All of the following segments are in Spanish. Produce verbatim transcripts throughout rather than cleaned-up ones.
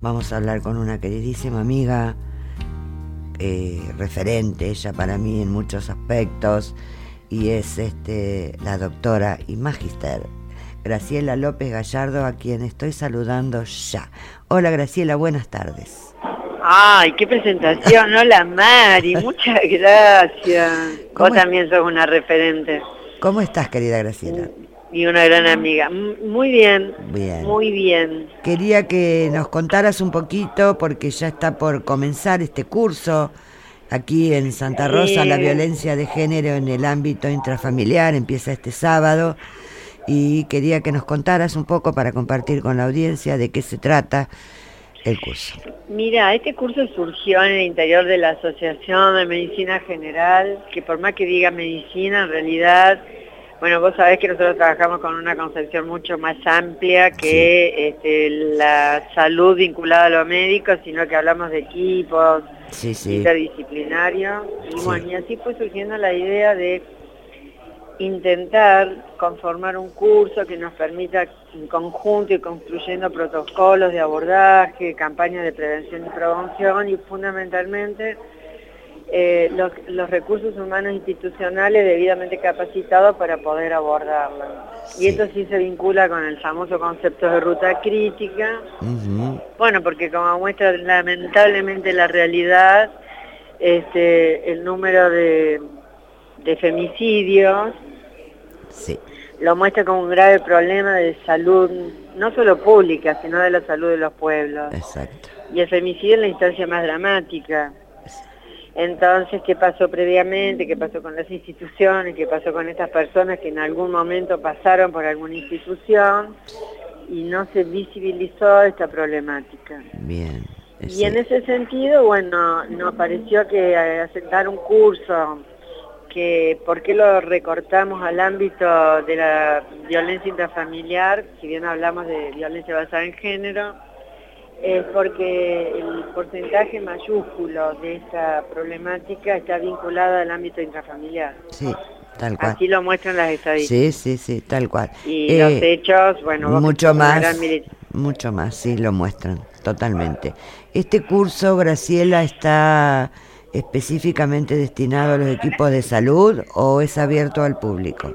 vamos a hablar con una queridísima amiga, eh, referente ella para mí en muchos aspectos, y es este la doctora y magíster Graciela López Gallardo, a quien estoy saludando ya. Hola Graciela, buenas tardes. Ay, qué presentación, hola Mari, muchas gracias. Vos también sos una referente. ¿Cómo estás, querida Graciela? Y una gran amiga. Muy bien, bien, muy bien. Quería que nos contaras un poquito, porque ya está por comenzar este curso aquí en Santa Rosa, eh... la violencia de género en el ámbito intrafamiliar, empieza este sábado, y quería que nos contaras un poco para compartir con la audiencia de qué se trata el curso. Mira, este curso surgió en el interior de la Asociación de Medicina General, que por más que diga medicina, en realidad, bueno, vos sabés que nosotros trabajamos con una concepción mucho más amplia que sí. este, la salud vinculada a lo médico, sino que hablamos de equipos sí, sí. interdisciplinarios. Y sí. bueno, y así fue surgiendo la idea de intentar conformar un curso que nos permita en conjunto ir construyendo protocolos de abordaje, campañas de prevención y promoción y fundamentalmente eh, los, los recursos humanos institucionales debidamente capacitados para poder abordarlo. Sí. Y esto sí se vincula con el famoso concepto de ruta crítica. Uh-huh. Bueno, porque como muestra lamentablemente la realidad, este, el número de de femicidios, sí. lo muestra como un grave problema de salud, no solo pública, sino de la salud de los pueblos. Exacto. Y el femicidio es la instancia más dramática. Entonces, ¿qué pasó previamente? ¿Qué pasó con las instituciones? ¿Qué pasó con estas personas que en algún momento pasaron por alguna institución y no se visibilizó esta problemática? Bien. Y en ese sentido, bueno, nos pareció que aceptar un curso que por qué lo recortamos al ámbito de la violencia intrafamiliar, si bien hablamos de violencia basada en género, es porque el porcentaje mayúsculo de esta problemática está vinculado al ámbito intrafamiliar. Sí, tal cual. Así lo muestran las estadísticas. Sí, sí, sí, tal cual. Y eh, los hechos, bueno, vos mucho más, mucho más, sí, lo muestran, totalmente. Este curso, Graciela, está específicamente destinado a los equipos de salud o es abierto al público?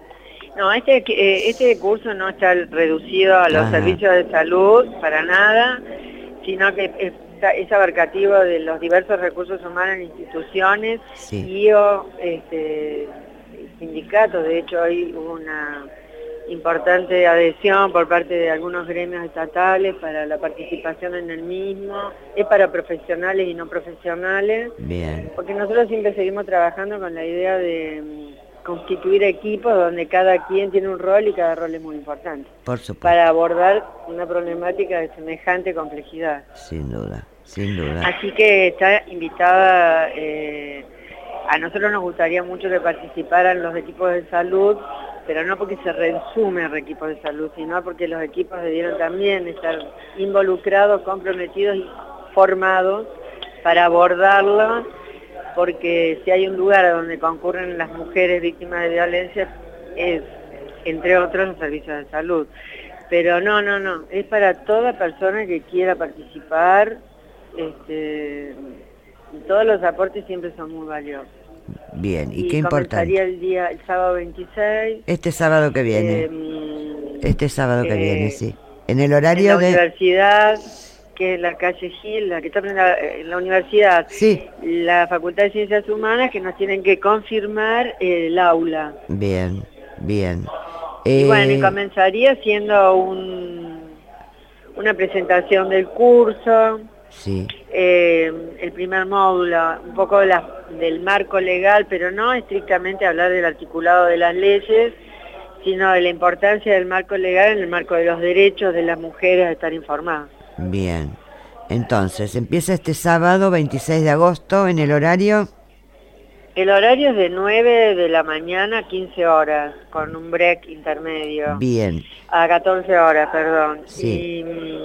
No, este, este curso no está reducido a los Ajá. servicios de salud para nada, sino que es, es abarcativo de los diversos recursos humanos en instituciones sí. y o, este, sindicatos. De hecho, hoy hubo una importante adhesión por parte de algunos gremios estatales para la participación en el mismo, es para profesionales y no profesionales. Bien. Porque nosotros siempre seguimos trabajando con la idea de constituir equipos donde cada quien tiene un rol y cada rol es muy importante. Por supuesto. Para abordar una problemática de semejante complejidad. Sin duda, sin duda. Así que está invitada, eh, a nosotros nos gustaría mucho que participaran los equipos de salud, pero no porque se resume a equipos de salud, sino porque los equipos debieron también estar involucrados, comprometidos y formados para abordarlo, porque si hay un lugar donde concurren las mujeres víctimas de violencia, es, entre otros, los servicios de salud. Pero no, no, no, es para toda persona que quiera participar, este, y todos los aportes siempre son muy valiosos. Bien, y, y qué importante. Comenzaría el día, el sábado veintiséis. Este sábado que viene. Eh, este sábado que eh, viene, sí. En el horario en la de... universidad, que es la calle Gil, la que está en la, en la universidad. Sí. La Facultad de Ciencias Humanas, que nos tienen que confirmar el aula. Bien, bien. Y eh... bueno, y comenzaría siendo un, una presentación del curso. Sí. Eh, el primer módulo, un poco de la, del marco legal, pero no estrictamente hablar del articulado de las leyes, sino de la importancia del marco legal en el marco de los derechos de las mujeres a estar informadas. Bien, entonces, empieza este sábado veintiséis de agosto, ¿en el horario? El horario es de nueve de la mañana a quince horas, con un break intermedio. Bien. A catorce horas, perdón. Sí.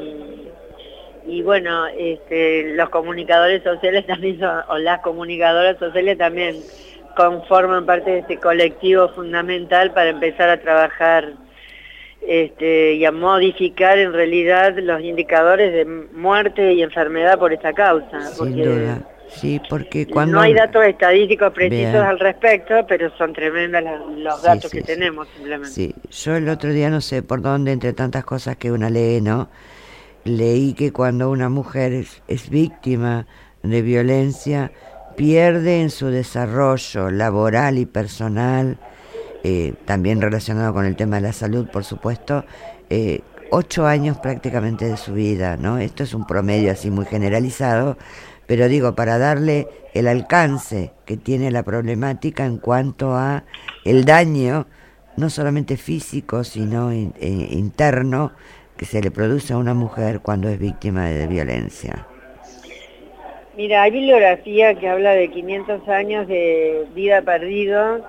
Y, y bueno, este, los comunicadores sociales también son, o las comunicadoras sociales también conforman parte de este colectivo fundamental para empezar a trabajar este, y a modificar en realidad los indicadores de muerte y enfermedad por esta causa. Sin porque duda, sí, porque cuando... no hay datos estadísticos precisos Bien. al respecto, pero son tremendos los Sí, datos sí, que sí. tenemos simplemente. Sí, yo el otro día no sé por dónde, entre tantas cosas que una lee, ¿no? Leí que cuando una mujer es, es víctima de violencia, pierde en su desarrollo laboral y personal, eh, también relacionado con el tema de la salud, por supuesto, eh, ocho años prácticamente de su vida, ¿no? Esto es un promedio así muy generalizado, pero digo, para darle el alcance que tiene la problemática en cuanto a el daño, no solamente físico, sino in, eh, interno, que se le produce a una mujer cuando es víctima de violencia. Mira, hay bibliografía que habla de quinientos años de vida perdido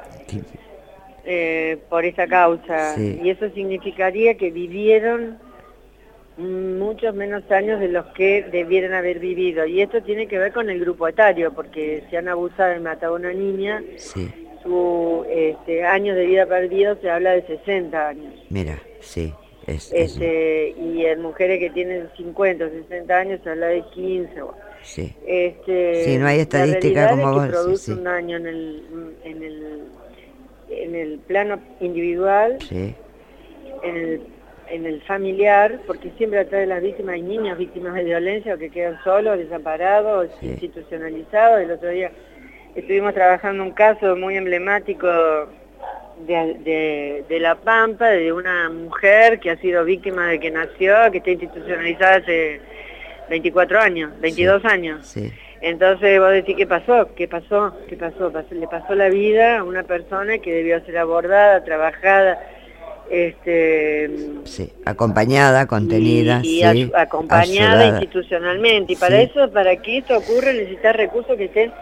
eh, por esta causa, Sí. y eso significaría que vivieron muchos menos años de los que debieran haber vivido, y esto tiene que ver con el grupo etario, porque si han abusado y matado a una niña, Sí. su este, años de vida perdido se habla de sesenta años. Mira, sí. Es, es, Este, y en mujeres que tienen cincuenta o sesenta años se habla de quince. sí. Este, Sí, no hay estadística la como realidad vos es que decís, produce sí. un daño en el, en el, en el plano individual, Sí, en el, en el familiar, porque siempre atrás de las víctimas hay niños víctimas de violencia o que quedan solos, desamparados, Sí. institucionalizados. El otro día estuvimos trabajando un caso muy emblemático de, de, de La Pampa, de una mujer que ha sido víctima de que nació, que está institucionalizada hace veinticuatro años, veintidós sí, años. sí. Entonces vos decís, ¿qué pasó? ¿Qué pasó? ¿Qué pasó? Pasó- Le pasó la vida a una persona que debió ser abordada, trabajada, este, Sí, acompañada, contenida, y, y sí, ay- acompañada ayudada. institucionalmente. Y para Sí. eso, para que esto ocurra, necesitas recursos que estén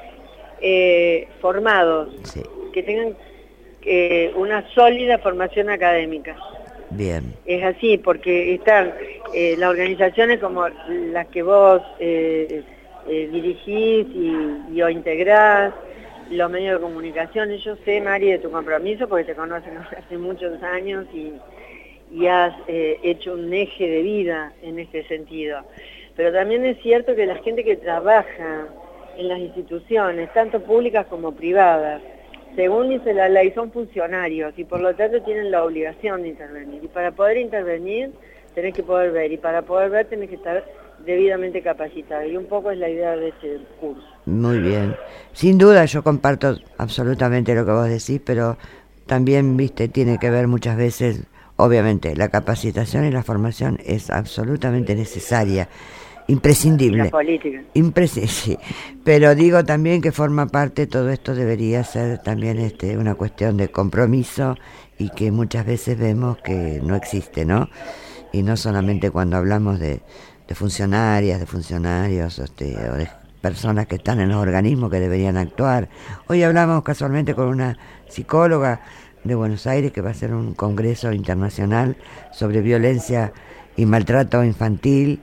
eh, formados, Sí, que tengan eh, una sólida formación académica. bien, Es así, porque están eh, las organizaciones como las que vos eh, eh, dirigís y, y o integrás, los medios de comunicación. Yo sé, Mari, de tu compromiso, porque te conocen hace muchos años y, y has eh, hecho un eje de vida en este sentido. Pero también es cierto que la gente que trabaja en las instituciones, tanto públicas como privadas, según dice la ley, son funcionarios y por lo tanto tienen la obligación de intervenir. Y para poder intervenir tenés que poder ver, y para poder ver tenés que estar debidamente capacitado. Y un poco es la idea de este curso. muy bien. Sin duda yo comparto absolutamente lo que vos decís, pero también, viste, tiene que ver muchas veces, obviamente, la capacitación y la formación es absolutamente necesaria, imprescindible. Y la política. Impresi- sí. Pero digo también que forma parte, todo esto debería ser también este, una cuestión de compromiso y que muchas veces vemos que no existe, ¿no? Y no solamente cuando hablamos de, de funcionarias, de funcionarios este, o de personas que están en los organismos que deberían actuar. Hoy hablamos casualmente con una psicóloga de Buenos Aires que va a hacer un congreso internacional sobre violencia y maltrato infantil,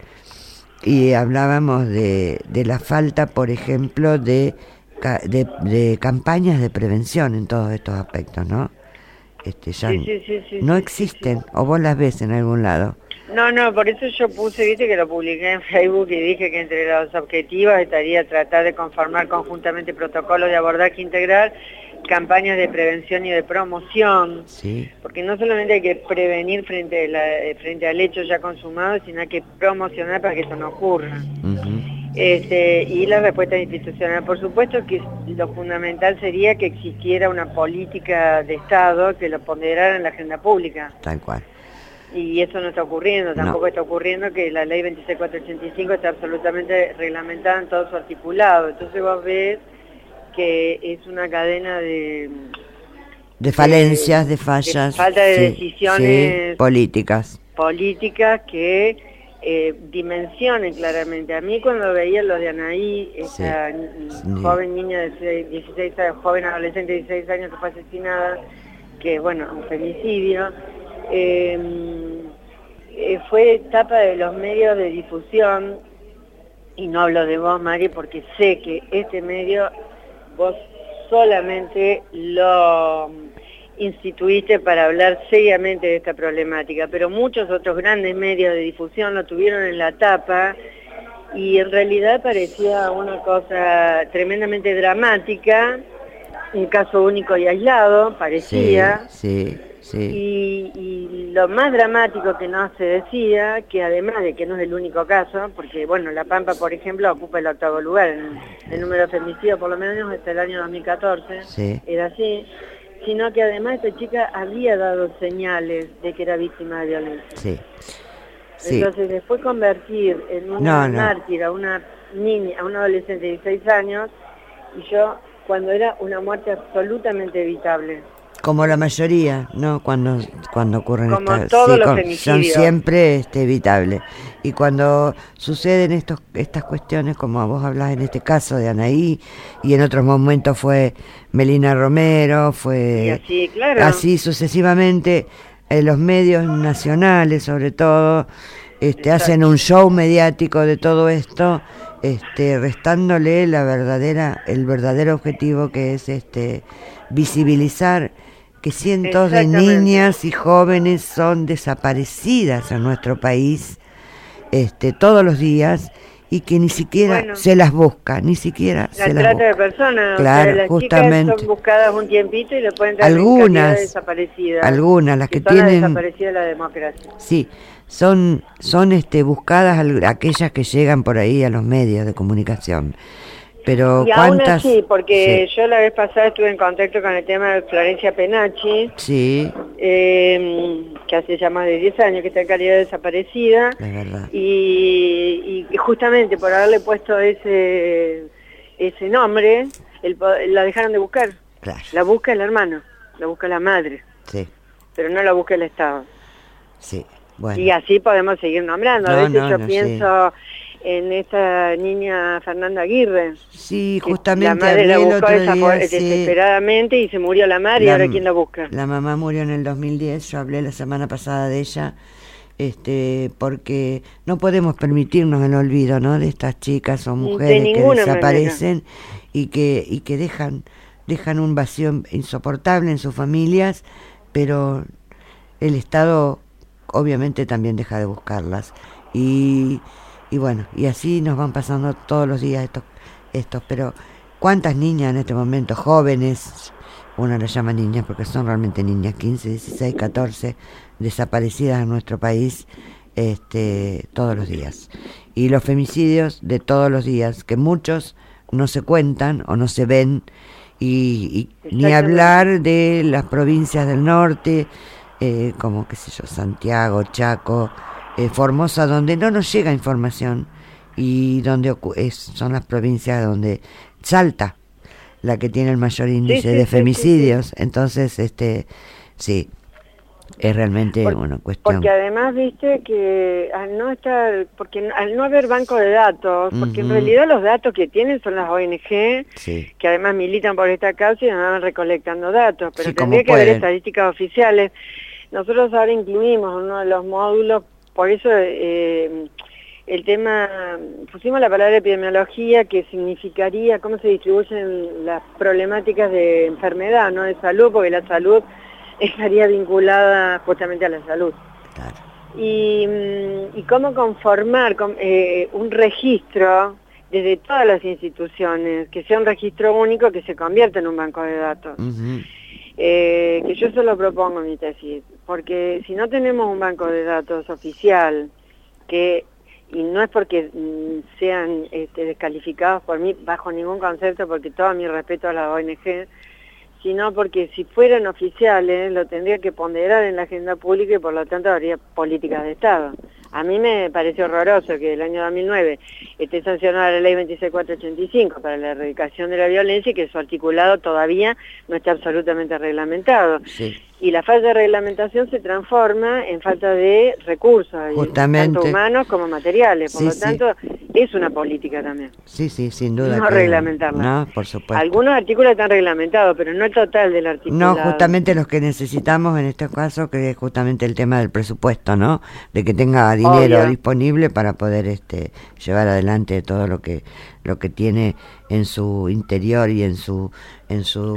y hablábamos de, de la falta, por ejemplo, de, de, de campañas de prevención en todos estos aspectos, ¿no? Este, ya Sí, sí, sí, sí, no sí, existen, sí, sí. o vos las ves en algún lado. No, no, por eso yo puse, viste que lo publiqué en Facebook y dije que entre los objetivos estaría tratar de conformar conjuntamente protocolos de abordaje integral, campañas de prevención y de promoción, Sí, porque no solamente hay que prevenir frente, a la- eh, frente al hecho ya consumado, sino hay que promocionar para que eso no ocurra. ujú, Este, y la respuesta institucional, por supuesto que lo fundamental sería que existiera una política de Estado que lo ponderara en la agenda pública. tal cual. Y eso no está ocurriendo, tampoco No. está ocurriendo que la ley veintiséis mil cuatrocientos ochenta y cinco está absolutamente reglamentada en todo su articulado. Entonces vos ves que es una cadena de... De falencias, de de fallas. falta de sí, decisiones sí, políticas. políticas que eh, dimensionen claramente. A mí cuando veía los de Anaí, esta Sí. joven niña de dieciséis años, joven adolescente de dieciséis años que fue asesinada, que bueno, un femicidio, eh, eh, fue etapa de los medios de difusión, y no hablo de vos, Mari, porque sé que este medio vos solamente lo instituiste para hablar seriamente de esta problemática, pero muchos otros grandes medios de difusión lo tuvieron en la tapa y en realidad parecía una cosa tremendamente dramática, un caso único y aislado, parecía. Sí, sí, sí. Y, y lo más dramático que no se decía, que además de que no es el único caso, porque bueno, La Pampa, por ejemplo, ocupa el octavo lugar en el número de femicidios, por lo menos hasta el año dos mil catorce, sí. Era así, sino que además esta chica había dado señales de que era víctima de violencia. Sí. Sí. Entonces, después convertir en una no, no. mártir a una niña, a una adolescente de dieciséis años, y yo, cuando era una muerte absolutamente evitable. Como la mayoría, ¿no? Cuando cuando ocurren Como estas, todos sí, los con, femicidios. son siempre este, evitables. Y cuando suceden estos estas cuestiones, como vos hablás en este caso de Anaí, y en otros momentos fue Melina Romero, fue y así, claro. así sucesivamente, eh, los medios nacionales sobre todo, este, hacen un show mediático de todo esto, este, restándole la verdadera, el verdadero objetivo que es este visibilizar que cientos de niñas y jóvenes son desaparecidas en nuestro país este, todos los días y que ni siquiera bueno, se las busca, ni siquiera se las busca. La trata de personas, claro, o sea, las justamente. chicas son buscadas un tiempito y le pueden dar algunas, de desaparecidas. Algunas, las que, que son tienen... las desaparecidas de la democracia. Sí, son, son este, buscadas aquellas que llegan por ahí a los medios de comunicación. Pero y cuántas... aún así, porque sí. yo la vez pasada estuve en contacto con el tema de Florencia Penachi, sí. eh, que hace ya más de diez años que está en calidad de desaparecida, es verdad. Y, y justamente por haberle puesto ese, ese nombre, el, la dejaron de buscar. Claro. La busca el hermano, la busca la madre, sí. pero no la busca el Estado. Sí. Bueno. Y así podemos seguir nombrando. No, a veces no, yo no, pienso... Sí. En esta niña Fernanda Aguirre. Sí, justamente. La madre la buscó día, desesperadamente sí. Y se murió la madre la, y ahora ¿quién la busca? La mamá murió en el dos mil diez, yo hablé la semana pasada de ella, este, porque no podemos permitirnos el olvido, ¿no? De estas chicas o mujeres de que desaparecen manera. y que y que dejan dejan un vacío insoportable en sus familias, pero el Estado obviamente también deja de buscarlas y Y bueno, y así nos van pasando todos los días estos, estos, pero ¿cuántas niñas en este momento, jóvenes, uno las llama niñas porque son realmente niñas, quince, dieciséis, catorce, desaparecidas en nuestro país este, todos los días? Y los femicidios de todos los días, que muchos no se cuentan o no se ven, y, y ni hablar de las provincias del norte, eh, como, qué sé yo, Santiago, Chaco, Eh, Formosa, donde no nos llega información y donde es, son las provincias donde Salta la que tiene el mayor índice sí, sí, de femicidios, sí, sí, sí. Entonces este sí es realmente Por, una cuestión. Porque además viste que al no estar, porque al no haber banco de datos, porque uh-huh. en realidad los datos que tienen son las O N G, sí. que además militan por esta causa y van recolectando datos, pero sí, tendría que pueden. haber estadísticas oficiales. Nosotros ahora incluimos uno de los módulos. Por eso eh, el tema, pusimos la palabra epidemiología, que significaría cómo se distribuyen las problemáticas de enfermedad, no de salud, porque la salud estaría vinculada justamente a la salud. Claro. Y, y cómo conformar eh, un registro desde todas las instituciones, que sea un registro único que se convierta en un banco de datos. Uh-huh. Eh, que yo solo propongo en mi tesis, porque si no tenemos un banco de datos oficial, que y no es porque mm, sean este, descalificados por mí bajo ningún concepto, porque todo mi respeto a la O N G, sino porque si fueran oficiales lo tendría que ponderar en la agenda pública y por lo tanto habría políticas de Estado. A mí me pareció horroroso que el año dos mil nueve esté sancionada la ley veintiséis mil cuatrocientos ochenta y cinco para la erradicación de la violencia y que su articulado todavía no está absolutamente reglamentado. Sí. Y la falta de reglamentación se transforma en falta de recursos, tanto humanos como materiales. Por sí, lo tanto, sí. es una política también. Sí, sí, sin duda. No reglamentarla. No, por supuesto. Algunos artículos están reglamentados, pero no el total del artículo. No, justamente los que necesitamos en este caso, que es justamente el tema del presupuesto, ¿no? De que tenga dinero Obvio. disponible para poder este llevar adelante todo lo que lo que tiene en su interior y en su en su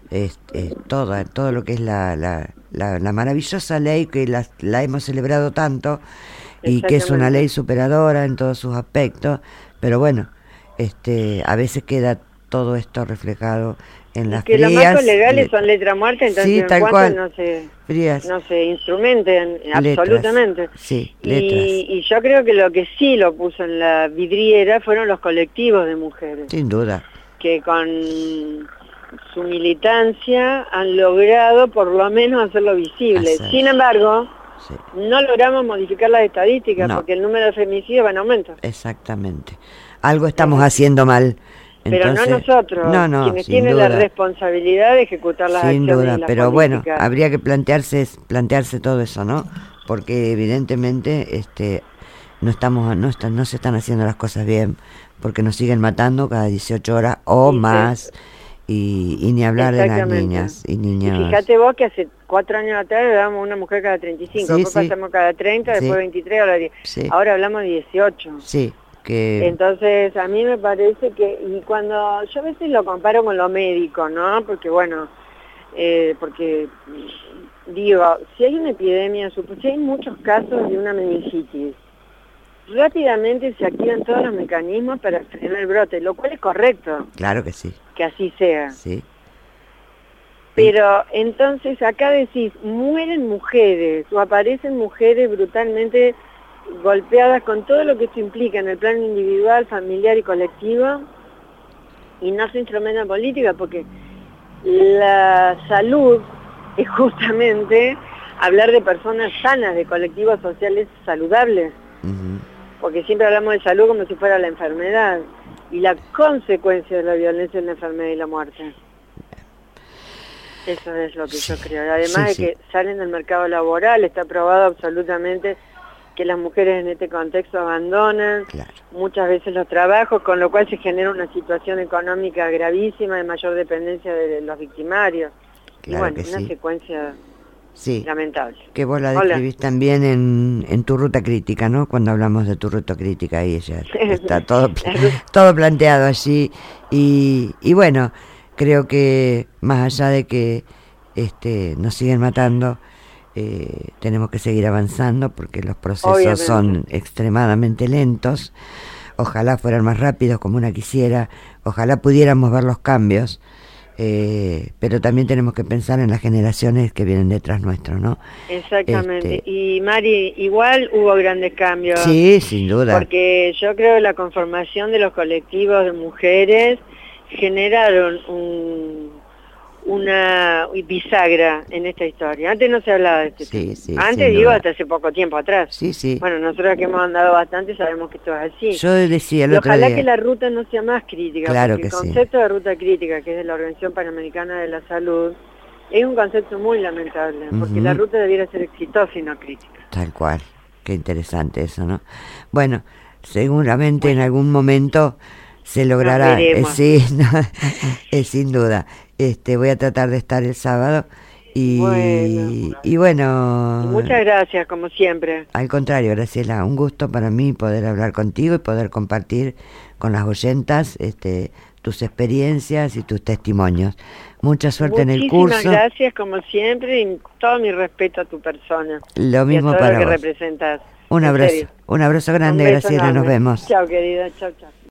es, es todo, todo lo que es la, la, la, la maravillosa ley que la, la hemos celebrado tanto y que es una ley superadora en todos sus aspectos, pero bueno, este, a veces queda todo esto reflejado en las que frías. Los marcos legales le... son letra muerta, entonces sí, en tal cuanto cual. no se, Frías. no se instrumenten absolutamente. Sí, y, y yo creo que lo que sí lo puso en la vidriera fueron los colectivos de mujeres. Sin duda. Que con su militancia han logrado por lo menos hacerlo visible. Hacer. Sin embargo, sí. no logramos modificar las estadísticas no. porque el número de femicidios va en aumento. Exactamente. Algo estamos haciendo mal. Entonces, pero no nosotros, no, no, quienes tienen duda. la responsabilidad de ejecutar las sin acciones duda, y las pero políticas. Bueno, habría que plantearse plantearse todo eso, ¿no? Porque evidentemente este no estamos no están no se están haciendo las cosas bien, porque nos siguen matando cada dieciocho horas o sí, más sí. y, y ni hablar de las niñas y niños. Y fíjate vos que hace cuatro años atrás le dábamos una mujer cada treinta y cinco, sí, después sí. pasamos cada treinta, después sí. veintitrés, ahora diez. Sí. Ahora hablamos de dieciocho. Sí. Que... Entonces a mí me parece que, y cuando yo a veces lo comparo con lo médico, ¿no? Porque bueno, eh, porque digo, si hay una epidemia, si hay muchos casos de una meningitis, rápidamente se activan todos los mecanismos para frenar el brote, lo cual es correcto. Claro que sí. Que así sea. Sí. Pero entonces acá decís, mueren mujeres o aparecen mujeres brutalmente golpeadas con todo lo que esto implica en el plano individual, familiar y colectivo, y no se instrumenta política, porque la salud es justamente hablar de personas sanas, de colectivos sociales saludables, uh-huh. porque siempre hablamos de salud como si fuera la enfermedad, y la consecuencia de la violencia es la enfermedad y la muerte. Eso es lo que yo creo. Además sí, de que sí. salen del mercado laboral, está probado absolutamente que las mujeres en este contexto abandonan claro. muchas veces los trabajos, con lo cual se genera una situación económica gravísima de mayor dependencia de los victimarios. Claro y bueno, una sí. secuencia sí. lamentable. Que vos la describís Hola. también en, en tu ruta crítica, ¿no? Cuando hablamos de tu ruta crítica, ahí ya está todo, todo planteado allí. Y, y bueno, creo que más allá de que este, nos siguen matando, Eh, tenemos que seguir avanzando porque los procesos Obviamente. son extremadamente lentos. Ojalá fueran más rápidos como una quisiera, ojalá pudiéramos ver los cambios, eh, pero también tenemos que pensar en las generaciones que vienen detrás nuestro, ¿no? Exactamente. Este... Y Mari, igual hubo grandes cambios. Sí, sin duda. Porque yo creo que la conformación de los colectivos de mujeres generaron un... una bisagra en esta historia. Antes no se hablaba de este sí, tema. Sí, Antes digo hasta hace poco tiempo atrás. Sí, sí. Bueno, nosotros que hemos andado bastante sabemos que esto es así. Yo decía el y otro ojalá día. que la ruta no sea más crítica, claro porque que el concepto sí. de ruta crítica, que es de la Organización Panamericana de la Salud, es un concepto muy lamentable, porque uh-huh. la ruta debiera ser exitosa y no crítica. Tal cual. Qué interesante eso, ¿no? Bueno, seguramente bueno. en algún momento se logrará. Eh, sí, no, eh, sin duda. Este, voy a tratar de estar el sábado y bueno, y bueno y muchas gracias como siempre. Al contrario, Graciela, un gusto para mí poder hablar contigo y poder compartir con las oyentas este, tus experiencias y tus testimonios. Mucha suerte Muchísimas en el curso. Muchísimas gracias como siempre y todo mi respeto a tu persona. Lo mismo y a todo para lo que vos. representas. Un abrazo, un abrazo grande, un Graciela, enorme. Nos vemos. Chao querida, chao chao.